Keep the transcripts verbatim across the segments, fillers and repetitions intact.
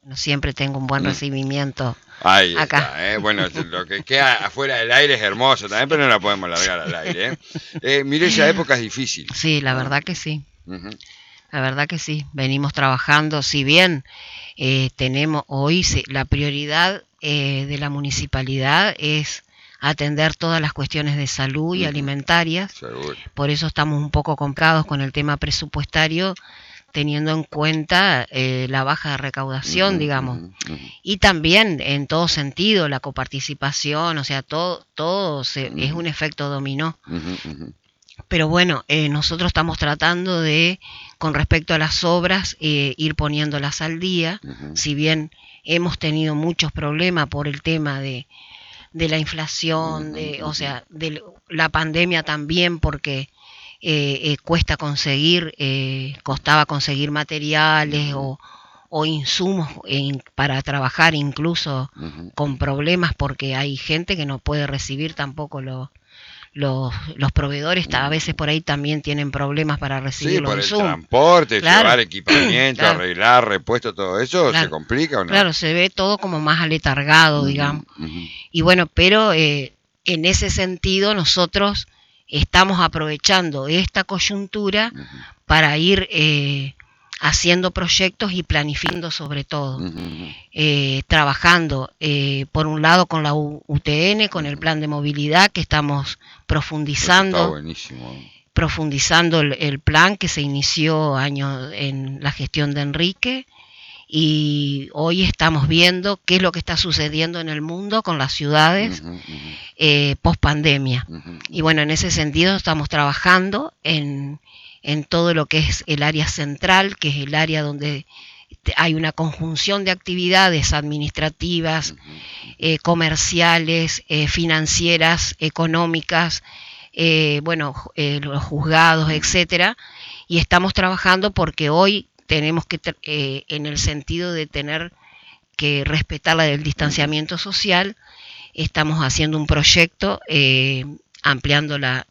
no siempre tengo un buen recibimiento. Ahí acá. Está, ¿eh? Bueno, lo que queda afuera del aire es hermoso también, pero no la podemos largar al aire. ¿eh? Eh, mire, esa época es difícil. Sí, la ¿no? verdad que sí. Uh-huh. La verdad que sí. Venimos trabajando, si bien eh, tenemos hoy la prioridad eh, de la municipalidad es atender todas las cuestiones de salud y uh-huh. alimentarias. Seguro. Por eso estamos un poco complicados con el tema presupuestario, teniendo en cuenta eh, la baja de recaudación, uh-huh, digamos, uh-huh, uh-huh. y también en todo sentido la coparticipación, o sea, todo, todo se, uh-huh. es un efecto dominó. Uh-huh, uh-huh. Pero bueno, eh, nosotros estamos tratando de, con respecto a las obras, eh, ir poniéndolas al día, uh-huh. si bien hemos tenido muchos problemas por el tema de, de la inflación, de, uh-huh. o sea, de la pandemia también, porque Eh, eh, cuesta conseguir, eh, costaba conseguir materiales uh-huh. o, o insumos en, para trabajar, incluso uh-huh. con problemas, porque hay gente que no puede recibir tampoco los los, los proveedores, uh-huh. a veces por ahí también tienen problemas para recibir sí, los por insumos. El transporte, claro. llevar equipamiento, claro. arreglar, repuesto, todo eso, claro. ¿se complica o no? Claro, se ve todo como más aletargado, uh-huh. digamos. Uh-huh. Y bueno, pero eh, en ese sentido nosotros estamos aprovechando esta coyuntura uh-huh. para ir eh, haciendo proyectos y planificando sobre todo, uh-huh. eh, trabajando eh, por un lado con la U T N, con uh-huh. el plan de movilidad que estamos profundizando, está buenísimo. profundizando el, el plan que se inició año en la gestión de Enrique. Y hoy estamos viendo qué es lo que está sucediendo en el mundo con las ciudades uh-huh, uh-huh. eh, post pandemia. Uh-huh. Y bueno, en ese sentido estamos trabajando en, en todo lo que es el área central, que es el área donde hay una conjunción de actividades administrativas, uh-huh. eh, comerciales, eh, financieras, económicas, eh, bueno, eh, los juzgados, uh-huh. etcétera. Y estamos trabajando porque hoy tenemos que, eh, en el sentido de tener que respetar la del distanciamiento social, estamos haciendo un proyecto eh, ampliando la...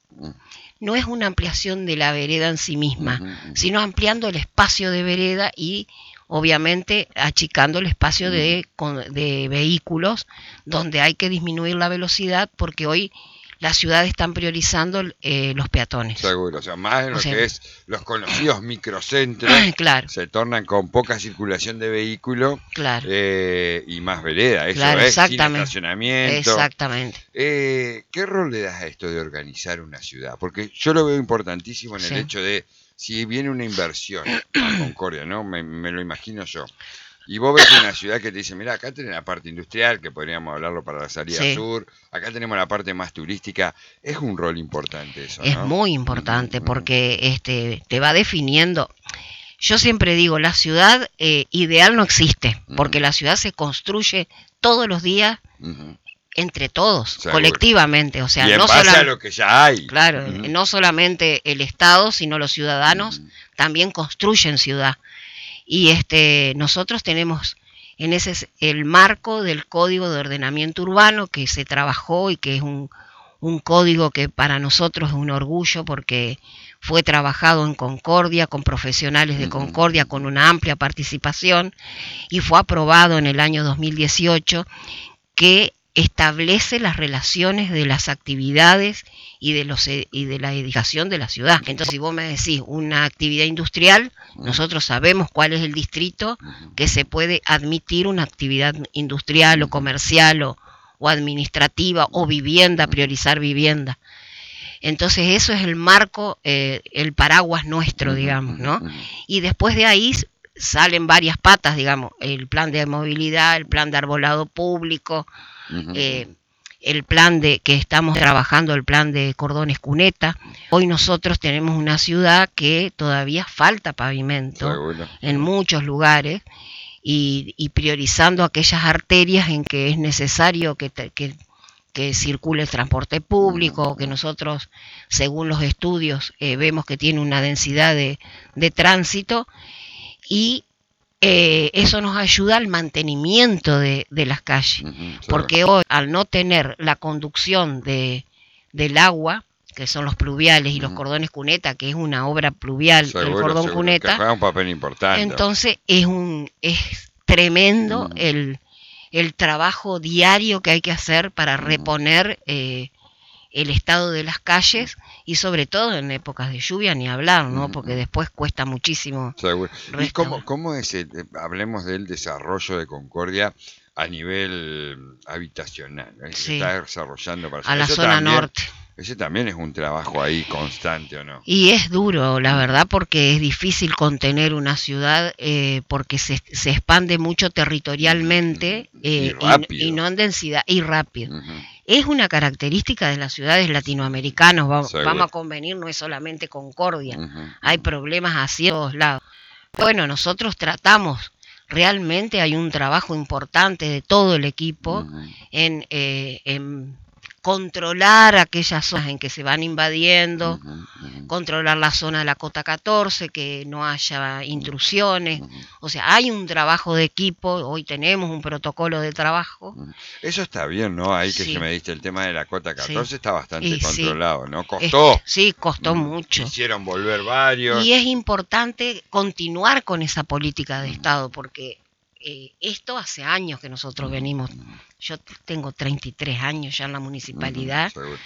No es una ampliación de la vereda en sí misma, sino ampliando el espacio de vereda y obviamente achicando el espacio de, de vehículos, donde hay que disminuir la velocidad porque hoy las ciudades están priorizando eh, los peatones. Seguro, o sea, más en lo o sea, que es los conocidos microcentros, claro. se tornan con poca circulación de vehículos claro. eh, y más vereda, eso claro, es, sin estacionamiento. Exactamente. Eh, ¿Qué rol le das a esto de organizar una ciudad? Porque yo lo veo importantísimo en el sí. hecho de, si viene una inversión a Concordia, ¿no? Me, me lo imagino yo. Y vos ves una ciudad que te dice, mira, acá tenés la parte industrial, que podríamos hablarlo para la salida sí. sur, acá tenemos la parte más turística, es un rol importante eso, ¿no? Es muy importante mm-hmm. porque este te va definiendo. Yo siempre digo, la ciudad eh, ideal no existe, mm-hmm. porque la ciudad se construye todos los días mm-hmm. entre todos, seguro. Colectivamente, o sea, y en no base sola... a lo que ya hay. Claro, mm-hmm. no solamente el Estado, sino los ciudadanos mm-hmm. también construyen ciudad. Y este nosotros tenemos en ese el marco del Código de Ordenamiento Urbano que se trabajó y que es un, un código que para nosotros es un orgullo porque fue trabajado en Concordia con profesionales de Concordia con una amplia participación y fue aprobado en el año dos mil dieciocho, que establece las relaciones de las actividades y de los y de la edificación de la ciudad. Entonces, si vos me decís una actividad industrial, nosotros sabemos cuál es el distrito que se puede admitir una actividad industrial o comercial o, o administrativa o vivienda, priorizar vivienda. Entonces, eso es el marco, eh, el paraguas nuestro, digamos, ¿no? Y después de ahí salen varias patas, digamos, el plan de movilidad, el plan de arbolado público, Uh-huh. Eh, el plan de que estamos trabajando, el plan de cordones cuneta. Hoy nosotros tenemos una ciudad que todavía falta pavimento Seguro. En muchos lugares y, y priorizando aquellas arterias en que es necesario que, que, que circule el transporte público, uh-huh. que nosotros, según los estudios, eh, vemos que tiene una densidad de, de tránsito y Eh, eso nos ayuda al mantenimiento de, de las calles, uh-huh, porque hoy al no tener la conducción de, del agua, que son los pluviales y uh-huh. los cordones cuneta, que es una obra pluvial, seguro, el cordón seguro, cuneta, que juega un papel importante. Entonces es un es tremendo Mm. el, el trabajo diario que hay que hacer para Mm. reponer eh, el estado de las calles y sobre todo en épocas de lluvia ni hablar, ¿no? Mm, Porque mm. después cuesta muchísimo Seguro. ¿Y restaurar. cómo, cómo es el, eh, hablemos del desarrollo de Concordia a nivel habitacional? ¿Eh? Se Sí, está desarrollando para a allá. la Eso zona también, norte. ese también es un trabajo ahí constante, ¿o no? Y es duro, la Mm. verdad, porque es difícil contener una ciudad eh, porque se, se expande mucho territorialmente Ujú, ujú. eh, Y y, y rápido. no en densidad, y rápido. Ujú. Es una característica de las ciudades latinoamericanas, va- Seguro. vamos a convenir, no es solamente Concordia, Ujú, hay ujú. problemas así a todos lados. Bueno, nosotros tratamos, realmente hay un trabajo importante de todo el equipo Ujú. en, eh, en controlar aquellas zonas en que se van invadiendo, Ujú, ujú. controlar la zona de la cota catorce, que no haya intrusiones. Ujú. O sea, hay un trabajo de equipo, hoy tenemos un protocolo de trabajo. Ujú. Eso está bien, ¿no? Ahí que Sí, me diste el tema de la cota sí. catorce está bastante Y sí, controlado, ¿no? es- Costó. sí, costó Ujú. mucho. Hicieron volver varios. Y es importante continuar con esa política de Ujú. Estado, porque eh, esto hace años que nosotros Ujú, venimos. ujú, Yo tengo treinta y tres años ya en la ujú, municipalidad seguro.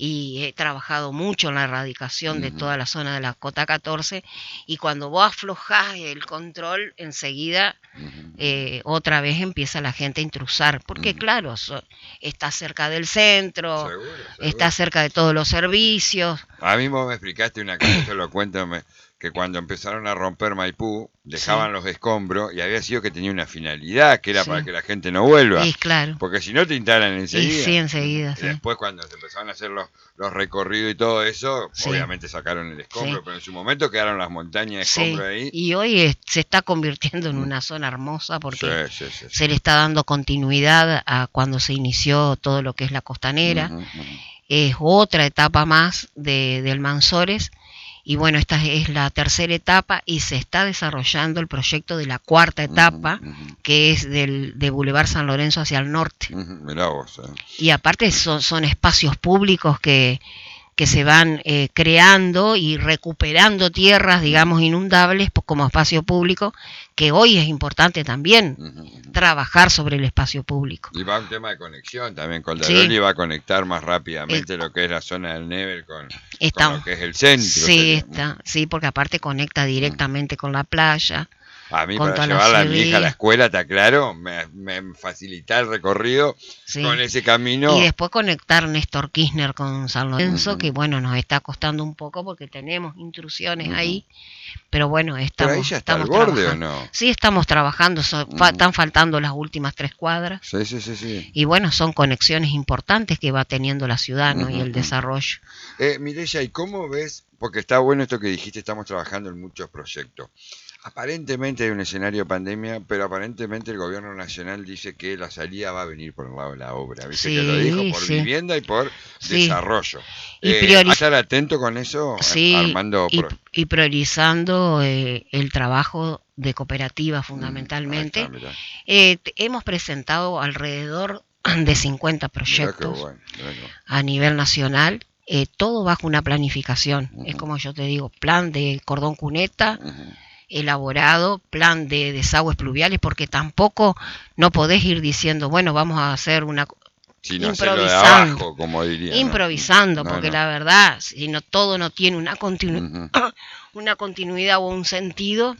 y he trabajado mucho en la erradicación de Ujú. toda la zona de la cota catorce, y cuando vos aflojás el control, enseguida Ujú. eh, otra vez empieza la gente a intrusar, porque Ujú. claro, so- está cerca del centro, Seguro, está seguro. cerca de todos los servicios. A mí vos me explicaste una cosa, esto lo cuento, me- que cuando empezaron a romper Maipú, dejaban Sí, los escombros y había sido que tenía una finalidad, que era para sí, que la gente no vuelva, y claro, porque si no te instalan y sí, enseguida. enseguida, Ujú. Y sí, después cuando se empezaron a hacer los, los recorridos y todo eso, sí, obviamente sacaron el sí, escombro, pero en su momento quedaron las montañas de sí. escombros ahí. Y hoy es- se está convirtiendo en Mm. una zona hermosa Sí, porque sí, sí, sí. se le está dando continuidad a cuando se inició todo lo que es la costanera. Ujú, ujú. Es otra etapa más de, del Mansores. Y bueno, esta es la tercera etapa y se está desarrollando el proyecto de la cuarta etapa, Ujú, ujú. que es del, de Boulevard San Lorenzo hacia el norte. Ujú, mirá vos. eh. Y aparte son, son espacios públicos que, que se van eh, creando y recuperando tierras, digamos, inundables po- como espacio público, que hoy es importante también Ujú, ujú. trabajar sobre el espacio público. Y va un tema de conexión también. Sí, Calderoli va a conectar más eh, rápidamente lo que es la zona del Nebel con, con está, lo que es el centro. sí, Sería. está, sí, porque aparte conecta Ujú. directamente con la playa, A mí con para toda la llevarla a mi hija a la ciudad, escuela, está claro, me, me facilita el recorrido sí. con ese Y camino. después conectar Néstor Kirchner con San Lorenzo, que Ujú, bueno, nos está costando un poco porque tenemos intrusiones ujú. ahí, pero bueno, Pero ahí estamos, ya está el estamos borde, ¿o trabajando. no? Sí, estamos trabajando, so- fa- Ujú. están faltando las últimas tres cuadras. Sí, sí, sí, sí. Y bueno, son conexiones importantes que va teniendo la ciudad, ¿no? Y Ujú, el ujú. desarrollo. Eh, Mireya, ¿y cómo ves? Porque está bueno esto que dijiste, estamos trabajando en muchos proyectos. Aparentemente hay un escenario de pandemia, pero aparentemente el gobierno nacional dice que la salida va a venir por el lado de la obra. ¿Viste que lo dijo? Sí, Por sí, vivienda y por sí. desarrollo. Y Eh, ¿hay que prioriz estar atento con eso, eh, sí, Armando? y, Pro- y priorizando eh, el trabajo de cooperativas Mm, ahí está, fundamentalmente. mirá. Eh, te- hemos presentado alrededor de cincuenta Mirá qué proyectos bueno. Mirá qué bueno. a nivel nacional, eh, todo bajo una planificación. Es Ujú, como yo te digo, plan de cordón cuneta ujú. elaborado, plan de desagües pluviales, porque tampoco no podés ir diciendo, bueno, vamos a hacer una... Sino hacerlo de improvisando, abajo, como diría, ¿no? improvisando, No, porque no. la verdad, si no todo no tiene una, continu- Ujú, una continuidad o un sentido,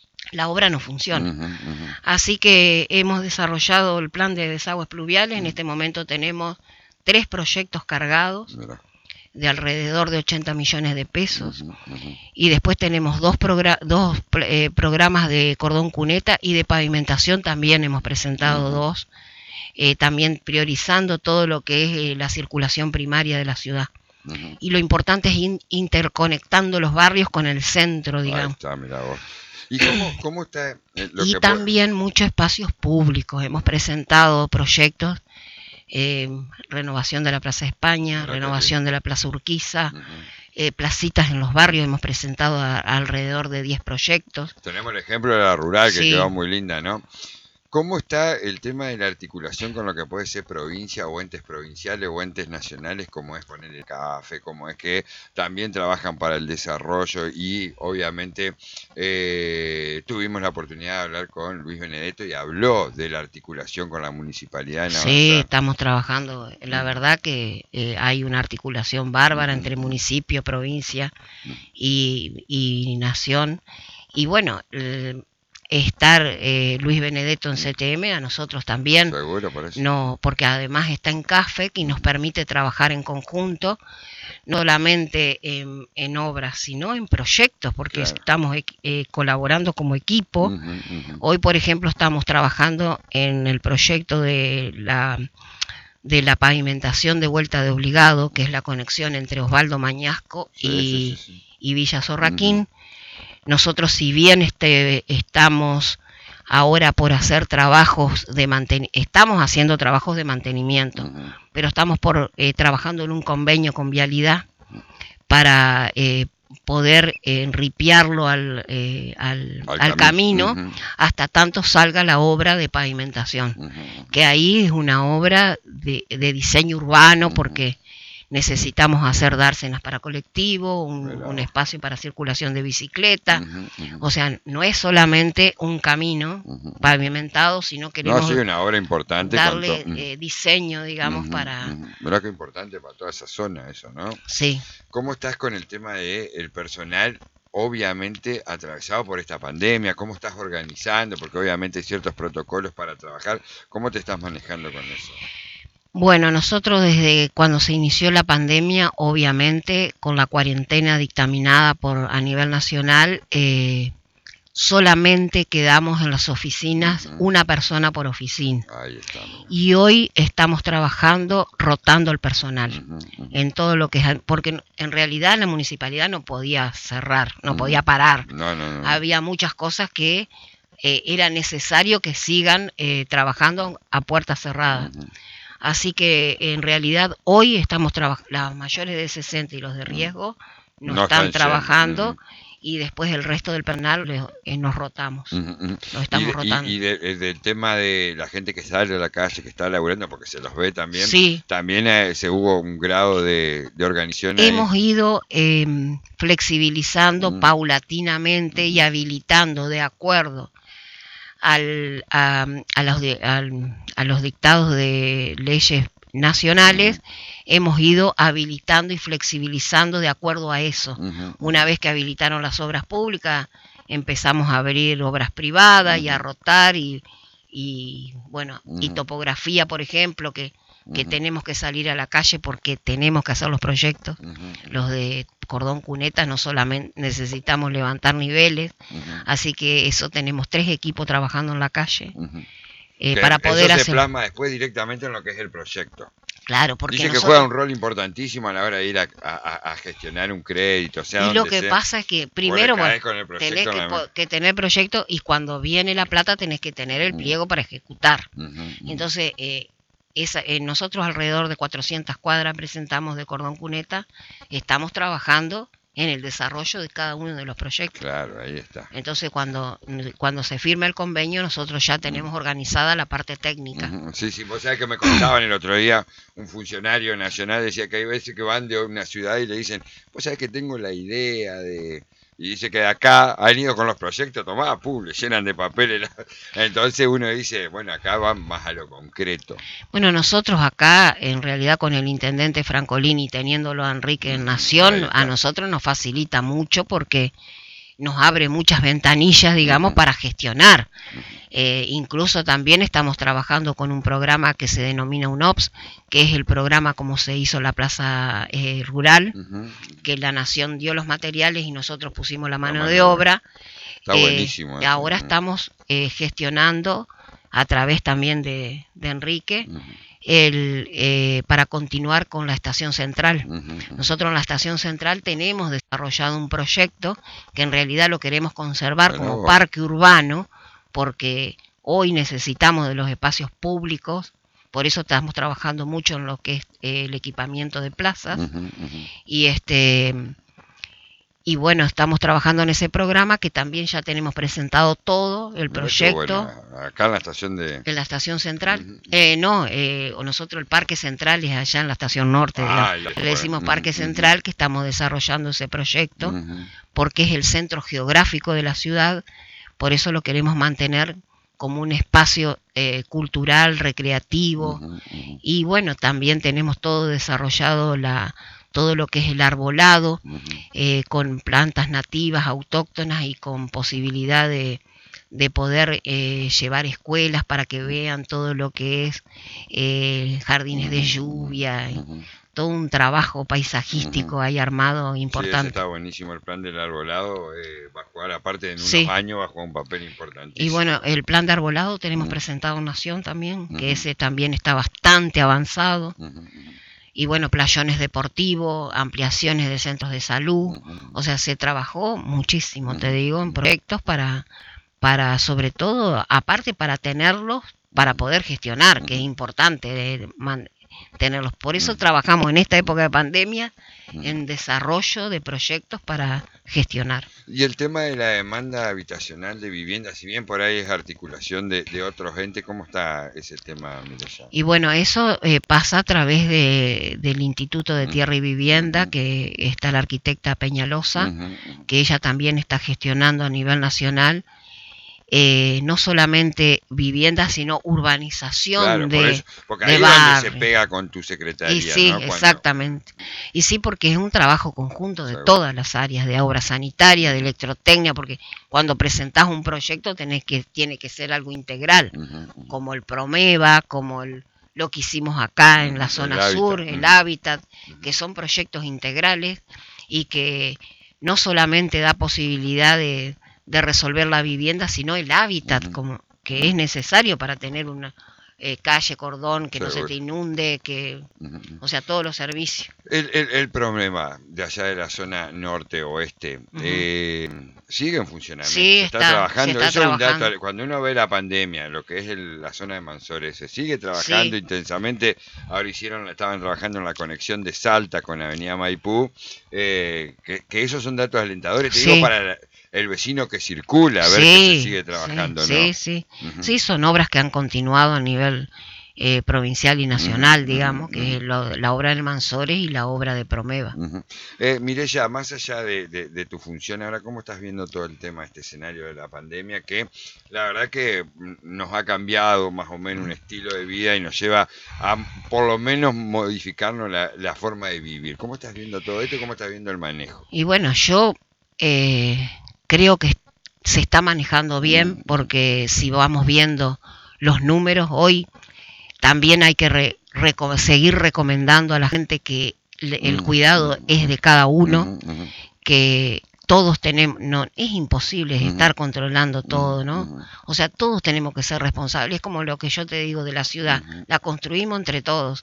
la obra no funciona. ujú, ujú. Así que hemos desarrollado el plan de desagües pluviales. En Mm, este momento tenemos tres proyectos cargados mirá. de alrededor de ochenta millones de pesos. Ujú, ujú. Y después tenemos dos, progra- dos eh, programas de cordón cuneta y de pavimentación, también hemos presentado Ujú, dos, eh, también priorizando todo lo que es eh, la circulación primaria de la ciudad. ujú. Y lo importante es ir interconectando los barrios con el centro, Ahí digamos. está, mirá vos. ¿Y cómo, cómo está eh, lo Y que puede- también muchos espacios públicos. Hemos presentado proyectos, eh, renovación de la Plaza de España, Mirá qué renovación de la Plaza Urquiza, Ujú. eh, placitas en los barrios. Hemos presentado a- alrededor de diez proyectos. Tenemos el ejemplo de la rural que Sí. quedó muy linda, ¿no? ¿Cómo está el tema de la articulación con lo que puede ser provincia o entes provinciales o entes nacionales, como es poner el café, como es que también trabajan para el desarrollo y obviamente eh, tuvimos la la oportunidad de hablar con Luis Benedetto y habló de la articulación con la municipalidad. En sí, avanzar. estamos trabajando. La verdad que eh, hay una articulación bárbara entre municipio, provincia y, y nación. Y bueno, eh, estar eh, Luis Benedetto en C T M a nosotros también. Seguro, por eso. No, porque además está en CAFEC y nos permite trabajar en conjunto, no solamente en, en obras, sino en proyectos, porque Claro. estamos eh, colaborando como equipo. Ujú, ujú. Hoy, por ejemplo, estamos trabajando en el proyecto de la de la pavimentación de Vuelta de Obligado, que es la conexión entre Osvaldo Mañasco Sí, y, sí, sí, sí. y Villa Zorraquín. Ujú. Nosotros, si bien este, estamos ahora por hacer trabajos de manten estamos haciendo trabajos de mantenimiento, Ujú. pero estamos por eh, trabajando en un convenio con Vialidad para eh, poder eh, enripiarlo al, eh, al, Al al camino, camino. Ujú. hasta tanto salga la obra de pavimentación, Ujú. que ahí es una obra de, de diseño urbano, Ujú. porque necesitamos hacer dársenas para colectivo, un, Claro. un espacio para circulación de bicicleta. Ujú, ujú. O sea, no es solamente un camino Ujú. pavimentado, sino No, queremos sí, una obra importante. con darle to- eh, diseño, digamos, Ujú, para... ujú. Mirá qué importante para toda esa zona eso, ¿no? Sí. ¿Cómo estás con el tema del personal, obviamente atravesado por esta pandemia? ¿Cómo estás organizando? Porque obviamente hay ciertos protocolos para trabajar. ¿Cómo te estás manejando con eso? Bueno, nosotros desde cuando se inició la pandemia, obviamente con la cuarentena dictaminada por a nivel nacional, eh, solamente quedamos en las oficinas Ujú. una persona por oficina. Ahí está. mira. Y hoy estamos trabajando rotando el personal Ujú, ujú. en todo lo que es, porque en realidad la municipalidad no podía cerrar, no Ujú. podía parar. No, no, no. Había muchas cosas que eh, era necesario que sigan eh, trabajando a puertas cerradas. Ujú. Así que en realidad hoy estamos trabajando, las mayores de sesenta y los de riesgo no, No están, están trabajando, yendo. y después el resto del personal le- eh, nos rotamos, Ujú, ujú. nos Y, estamos de- y- rotando. y de- eh, del tema de la gente que sale a la calle, que está laburando, porque se los ve también, Sí, también eh, se hubo un grado de, de organización ahí. hemos ido eh, flexibilizando Mm. paulatinamente y Ujú. habilitando de acuerdo al, a, a los, de- al- a los dictados de leyes nacionales. Ujú. Hemos ido habilitando y flexibilizando de acuerdo a eso. Ujú, Una vez que habilitaron las obras públicas, empezamos a abrir obras privadas y a Ujú. rotar, y, y bueno, y Ujú. topografía, por ejemplo, que, que Ujú. tenemos que salir a la calle porque tenemos que hacer los proyectos. Ujú, ujú. Los de cordón cuneta no solamente necesitamos levantar niveles, Ujú. así que eso tenemos tres equipos trabajando en la calle Ujú. eh, Que para poder eso se hacer... plasma después directamente en lo que es el proyecto. Claro, porque Dice que nosotros... juega un rol importantísimo a la hora de ir a, a- a gestionar un crédito, o sea, Y lo donde que sea. pasa es que Vos le primero, bueno, caés con el tenés proyecto que, en la po- mano. que tener proyecto, y cuando viene la plata tenés que tener el Ujú. pliego para ejecutar. Ujú, ujú. Entonces, eh, esa, eh, nosotros alrededor de cuatrocientas cuadras presentamos de cordón cuneta, estamos trabajando en el desarrollo de cada uno de los proyectos. Claro, ahí está. Entonces, cuando, cuando se firma el convenio, nosotros ya tenemos organizada la parte técnica. Ujú. Sí, sí, vos sabés que me contaban el otro día, un funcionario nacional decía que hay veces que van de una ciudad y le dicen, vos sabés que tengo la idea de... Y dice que acá han ido con los proyectos, tomá, pum, le llenan de papeles. Entonces uno dice, bueno, acá van más a lo concreto. Bueno, nosotros acá, en realidad, con el intendente Francolini, teniéndolo a Enrique en Ahí Nación, está. a nosotros nos facilita mucho porque nos abre muchas ventanillas, digamos, Ujú. para gestionar. Ujú. Eh, incluso también estamos trabajando con un programa que se denomina UNOPS, que es el programa como se hizo la plaza eh, rural, Ujú. que la Nación dio los materiales y nosotros pusimos la mano mano de de obra. Está Eh, buenísimo eso, ahora ¿no? estamos eh, gestionando a través también de, de Enrique Ujú. el, eh, para continuar con la estación central. Ujú, ujú. Nosotros en la estación central tenemos desarrollado un proyecto que en realidad lo queremos conservar Bueno, como vos. parque urbano, porque hoy necesitamos de los espacios públicos, por eso estamos trabajando mucho en lo que es eh, el equipamiento de plazas. Ujú, ujú. Y este y bueno, estamos trabajando en ese programa, que también ya tenemos presentado todo el Mirá qué proyecto. bueno. Acá en la estación de... En la estación central. Ujú. Eh, no, eh, nosotros el parque central es allá en la estación norte. Ah, digamos. ya, Le decimos bueno. parque Ujú, central, que estamos desarrollando ese proyecto, ujú. porque es el centro geográfico de la ciudad, por eso lo queremos mantener como un espacio eh, cultural, recreativo, uh-huh, uh-huh. Y bueno, también tenemos todo desarrollado, la, todo lo que es el arbolado, uh-huh. eh, con plantas nativas, autóctonas y con posibilidad de, de poder eh, llevar escuelas para que vean todo lo que es eh, jardines de lluvia, uh-huh. Todo un trabajo paisajístico uh-huh. ahí armado importante. Sí, eso está buenísimo, el plan del arbolado eh, va a jugar, aparte en unos sí. años va a jugar un papel importantísimo. Y bueno, el plan de arbolado tenemos uh-huh. presentado en Nación también, uh-huh. que ese también está bastante avanzado. Uh-huh. Y bueno, playones deportivos, ampliaciones de centros de salud, uh-huh. O sea, se trabajó muchísimo, uh-huh. te digo, en proyectos para, para sobre todo, aparte para tenerlos, para poder gestionar, uh-huh. que es importante de, man, tenerlos. Por eso uh-huh. trabajamos en esta época de pandemia uh-huh. en desarrollo de proyectos para gestionar. Y el tema de la demanda habitacional de vivienda, si bien por ahí es articulación de, de otros entes, ¿cómo está ese tema, Mireya? Y bueno, eso eh, pasa a través de, del Instituto de uh-huh. Tierra y Vivienda, uh-huh. que está la arquitecta Peñalosa, uh-huh. que ella también está gestionando a nivel nacional. Eh, no solamente vivienda, sino urbanización claro, de, por eso, porque de ahí barrio. Es donde se pega con tu secretaría. Y sí, ¿no? Cuando... exactamente. Y sí, porque es un trabajo conjunto de Seguro. Todas las áreas, de obra sanitaria, de electrotecnia, porque cuando presentás un proyecto tenés que, tiene que ser algo integral, uh-huh, uh-huh. como el Promeva, como el, lo que hicimos acá uh-huh, en la zona el sur, hábitat. el uh-huh. hábitat, que son proyectos integrales y que no solamente da posibilidad de de resolver la vivienda, sino el hábitat uh-huh. como que es necesario para tener una eh, calle, cordón, que Seguro. No se te inunde, que uh-huh. o sea, todos los servicios. El, el, el problema de allá de la zona norte-oeste, uh-huh. eh, ¿sigue en funcionamiento? Sí, ¿Se está, está trabajando? Se está Eso trabajando. Es un dato, cuando uno ve la pandemia, lo que es el, la zona de Mansores, se sigue trabajando sí. intensamente. Ahora hicieron, estaban trabajando en la conexión de Salta con Avenida Maipú, eh, que, que esos son datos alentadores, te sí. digo, para... La, el vecino que circula, a ver sí, que se sigue trabajando, sí, ¿no? Sí, sí, uh-huh. sí, son obras que han continuado a nivel eh, provincial y nacional, uh-huh. digamos, que uh-huh. es lo, la obra del Mansores y la obra de Promeva. Uh-huh. Eh, Mireya, más allá de, de, de tu función, ahora, ¿cómo estás viendo todo el tema, este escenario de la pandemia? Que la verdad que nos ha cambiado más o menos un estilo de vida y nos lleva a, por lo menos, modificarnos la, la forma de vivir. ¿Cómo estás viendo todo esto y cómo estás viendo el manejo? Y bueno, yo... Eh, creo que se está manejando bien porque si vamos viendo los números hoy, también hay que re, reco- seguir recomendando a la gente que le, el cuidado es de cada uno, que todos tenemos, no es imposible estar controlando todo, ¿no? O sea, todos tenemos que ser responsables, es como lo que yo te digo de la ciudad, la construimos entre todos,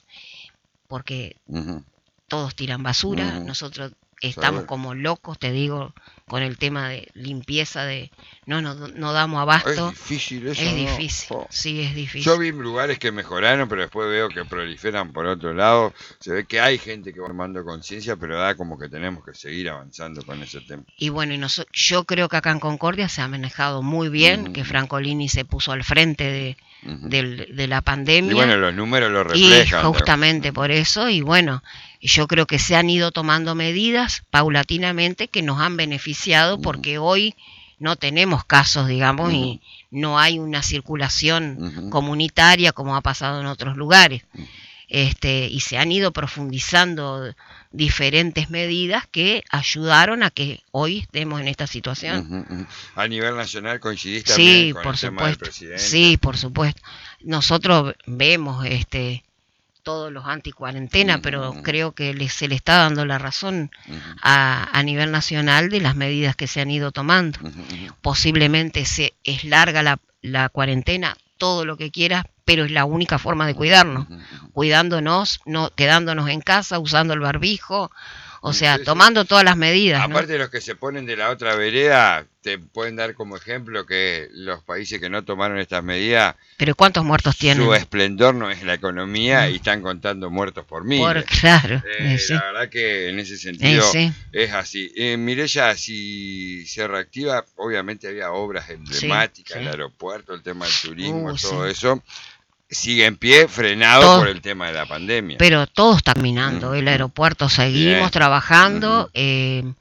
porque todos tiran basura, nosotros estamos como locos, te digo, con el tema de limpieza, de no no, no damos abasto. Es difícil eso. Es ¿no? difícil, oh. sí, es difícil. Yo vi lugares que mejoraron, pero después veo que proliferan por otro lado. Se ve que hay gente que va tomando conciencia, pero da como que tenemos que seguir avanzando con ese tema. Y bueno, y nos, yo creo que acá en Concordia se ha manejado muy bien, uh-huh. que Francolini se puso al frente de, uh-huh. de, de la pandemia. Y bueno, los números lo reflejan. Y justamente por eso, y bueno, yo creo que se han ido tomando medidas paulatinamente que nos han beneficiado, uh-huh. porque hoy no tenemos casos, digamos, uh-huh. y no hay una circulación uh-huh. comunitaria como ha pasado en otros lugares. Uh-huh. Este, y se han ido profundizando diferentes medidas que ayudaron a que hoy estemos en esta situación. Uh-huh, uh-huh. A nivel nacional coincidiste también sí, con por el supuesto. tema del presidente. Sí, por supuesto. Nosotros vemos este todos los anti-cuarentena, uh-huh, pero uh-huh. creo que le, se le está dando la razón uh-huh. a, a nivel nacional de las medidas que se han ido tomando. Uh-huh. Posiblemente se es larga la, la cuarentena, todo lo que quieras, pero es la única forma de cuidarnos, uh-huh. cuidándonos, no quedándonos en casa, usando el barbijo, o sea, sí, tomando sí. todas las medidas. Aparte ¿no? de los que se ponen de la otra vereda, te pueden dar como ejemplo que los países que no tomaron estas medidas, pero ¿cuántos muertos tienen? Su esplendor no es la economía, mm. y están contando muertos por miles. Por, claro. Eh, sí. La verdad que en ese sentido sí. es así. Eh, Mireya, si se reactiva, obviamente había obras emblemáticas, sí, sí. el aeropuerto, el tema del turismo, uh, todo sí. eso. Sigue en pie, frenado todo, por el tema de la pandemia. Pero todo está caminando. Uh-huh. El aeropuerto seguimos Bien. trabajando. Uh-huh. eh,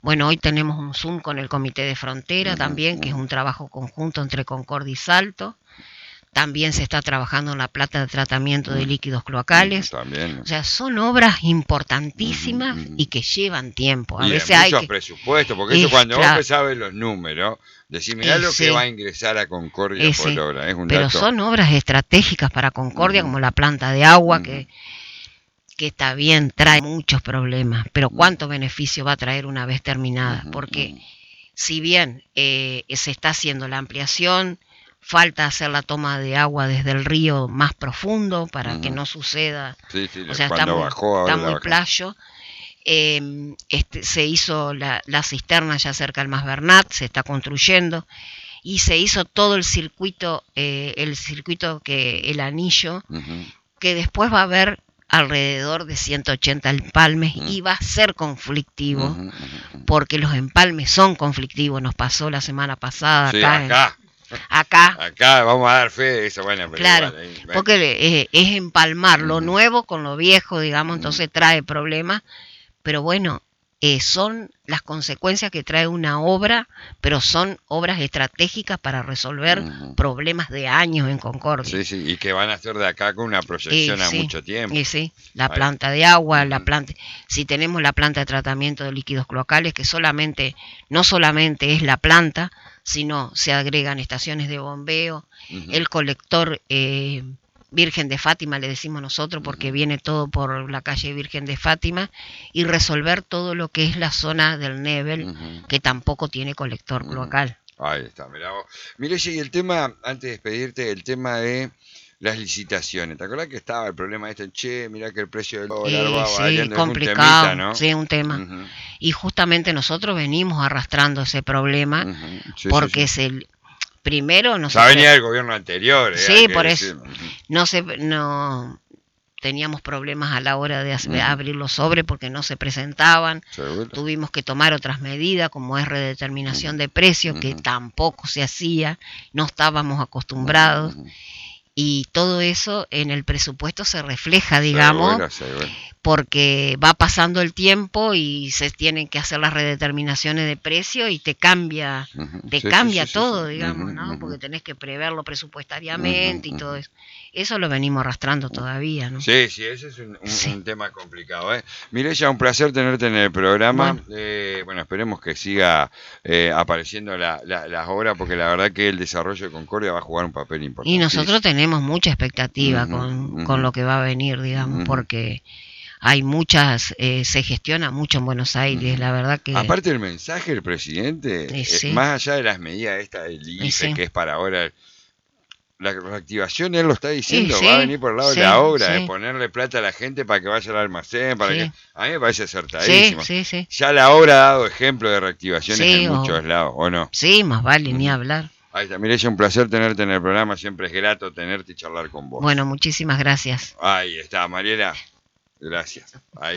Bueno, hoy tenemos un Zoom con el Comité de Frontera uh-huh, también, uh-huh. que es un trabajo conjunto entre Concordia y Salto. También se está trabajando en la planta de tratamiento de líquidos cloacales. También. O sea, son obras importantísimas uh-huh. y que llevan tiempo. A y veces de hay muchos que... presupuestos, porque eso cuando claro. vos sabes los números, decís, mirá lo Ese, que va a ingresar a Concordia ese, por obra. Es un pero dato. son obras estratégicas para Concordia, uh-huh. como la planta de agua, uh-huh. que, que está bien, trae muchos problemas. Pero ¿cuánto uh-huh. beneficio va a traer una vez terminada? Uh-huh. Porque si bien eh, se está haciendo la ampliación, falta hacer la toma de agua desde el río más profundo para uh-huh. que no suceda. Sí, sí, o sea, está muy, bajó, está muy playo. Eh, este, se hizo la, la cisterna ya cerca del Mas Bernat, se está construyendo y se hizo todo el circuito, eh, el circuito que el anillo, uh-huh. que después va a haber alrededor de ciento ochenta empalmes uh-huh. y va a ser conflictivo uh-huh. Uh-huh. porque los empalmes son conflictivos. Nos pasó la semana pasada sí, acá. acá. En, Acá. Acá vamos a dar fe de eso, bueno, pero claro, igual, ahí, porque es, es empalmar lo uh-huh. nuevo con lo viejo, digamos, uh-huh. entonces trae problemas, pero bueno, eh, son las consecuencias que trae una obra, pero son obras estratégicas para resolver uh-huh. problemas de años en Concordia. Sí, sí, y que van a ser de acá con una proyección y, a sí, mucho tiempo. Y sí, la Ahí. planta de agua, uh-huh. la planta, si tenemos la planta de tratamiento de líquidos cloacales, que solamente, no solamente es la planta, sino se agregan estaciones de bombeo, uh-huh. el colector eh, Virgen de Fátima, le decimos nosotros, porque uh-huh. viene todo por la calle Virgen de Fátima, y resolver todo lo que es la zona del Nebel, uh-huh. que tampoco tiene colector uh-huh. cloacal. Ahí está, mirá vos. Mire, y el tema, antes de despedirte, el tema de las licitaciones. ¿Te acordás que estaba el problema este? Che, mirá que el precio del dólar eh, va sí, variando, complicado, es un temita, ¿no? Sí, un tema. Uh-huh. Y justamente nosotros venimos arrastrando ese problema, uh-huh. sí, porque sí, sí. es el... Primero, no sé. Ya venía del gobierno anterior. Eh, sí, por eso. Uh-huh. No se, no teníamos problemas a la hora de hacer, uh-huh. abrir los sobres porque no se presentaban. ¿Seguro? Tuvimos que tomar otras medidas, como es redeterminación uh-huh. de precios, uh-huh. que tampoco se hacía, no estábamos acostumbrados. Uh-huh. Y todo eso en el presupuesto se refleja, digamos, seguro, seguro. Porque va pasando el tiempo y se tienen que hacer las redeterminaciones de precio y te cambia, uh-huh. te sí, cambia sí, sí, todo, sí, digamos, uh-huh, ¿no? Uh-huh. Porque tenés que preverlo presupuestariamente uh-huh, y todo eso. Eso lo venimos arrastrando todavía, ¿no? Sí, sí, ese es un, un, sí. un tema complicado, ¿eh? Mireya, un placer tenerte en el programa. Bueno, eh, bueno esperemos que siga eh, apareciendo la, la, las obras, porque la verdad que el desarrollo de Concordia va a jugar un papel importante. Y nosotros tenemos mucha expectativa uh-huh, con, uh-huh. con lo que va a venir, digamos, uh-huh. porque hay muchas, eh, se gestiona mucho en Buenos Aires, uh-huh. la verdad que... Aparte el mensaje del presidente, eh, sí. eh, más allá de las medidas estas del I F E, sí. que es para ahora... La reactivación, él lo está diciendo, sí, va a venir por el lado sí, de la obra, sí. de ponerle plata a la gente para que vaya al almacén, para sí. que a mí me parece acertadísimo. Sí, sí, sí. Ya la obra ha dado ejemplo de reactivaciones sí, en o... muchos lados, ¿o no? Sí, más vale, uh-huh. ni hablar. Ahí está, Mireya, un placer tenerte en el programa, siempre es grato tenerte y charlar con vos. Bueno, muchísimas gracias. Ahí está, Mariela, gracias. Ahí.